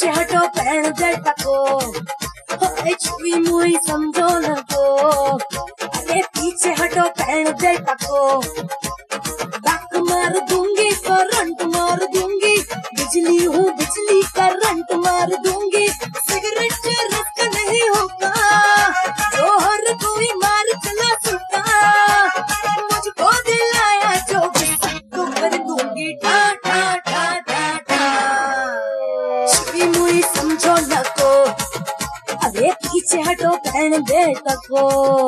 पीछे हटो पैण दे टको, छुई मुई समझो न को। अरे पीछे हटो पैण दे टको, धक मार दूंगी करंट मार दूंगी, बिजली हूँ बिजली करंट मार दूंगी। सिगरेट रख नहीं होगा जो हर कोई मार चला सुटा, मुझको दिलाया जो तो कर दूंगी ठा ठा ठा ठा ठा। छुई मुई समझो न को, अरे पीछे हटो पैण दे टको।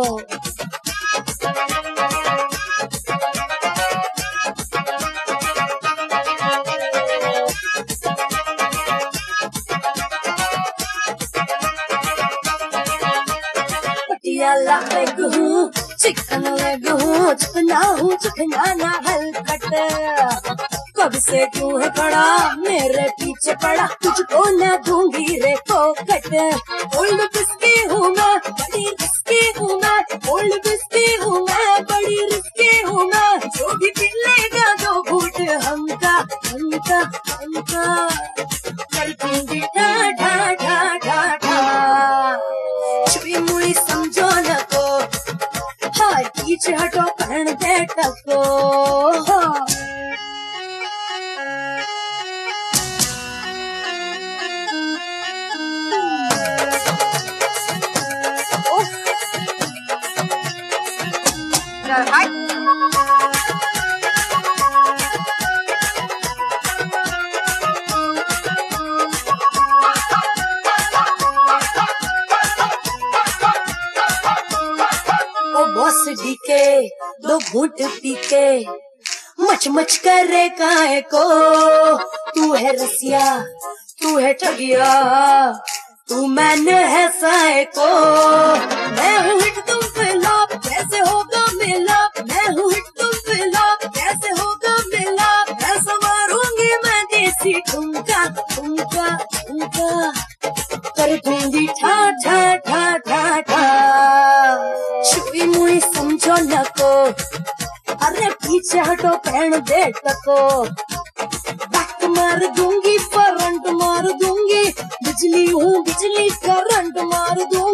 पटियाला लेग हूँ चिकन लेग हूँ, चिकना हूँ चिकना ना हलकट। कब से तू है पड़ा मेरे पीछे पड़ा, तुझको ना दूंगी रे पोकट। ओल्ड बिस्की हूँ मैं बड़ी रिस्की हूँ मैं, ओल्ड बिस्की हूँ मैं बड़ी रिस्की हूँ मैं। जो भी पी लेगा दो घूंट हमका हमका हमका, कर दूंगी ठा ठा ठा ठा ठा। छुई मुई समझो न को, हाय पीछे हटो पैण दे टको। बॉस डीके दो घूंट पी के मच मच करे काहे को। तू है रसिया तू है ठगिया, तू मैंने है साए को। मैं हूँ हिट तुम फ्लॉप कैसे होगा मिलाप, मैं हूँ हिट तुम फ्लॉप कैसे होगा मिलाप। मैं संवारूंगी मैं देसी ठुमका ठुमका ठुमका, कर दूंगी ठा ठा ठा ठा ठा। छुई मुई समझो न को, अरे पीछे हटो पैण दे टको। धक मार दूंगी करंट मार दूंगी, बिजली हूँ बिजली करंट मार दूंगी।